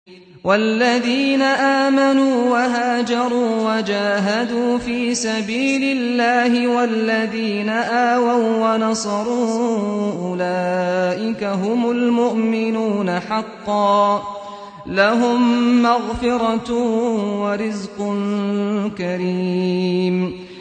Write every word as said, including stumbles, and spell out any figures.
وَالَّذِينَ آمَنُوا وَهَاجَرُوا وَجَاهَدُوا فِي سَبِيلِ اللَّهِ وَالَّذِينَ آوَوا وَّنَصَرُوا أُولَٰئِكَ هُمُ الْمُؤْمِنُونَ حَقًّا ۚ لَّهُم مَّغْفِرَةٌ وَرِزْقٌ كَرِيمٌ